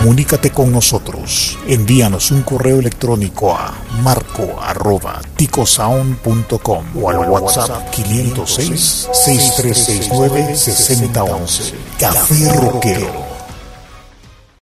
Comunícate con nosotros. Envíanos un correo electrónico a marco@ticosound.com o al WhatsApp 506-6369-6011. Café Rockero.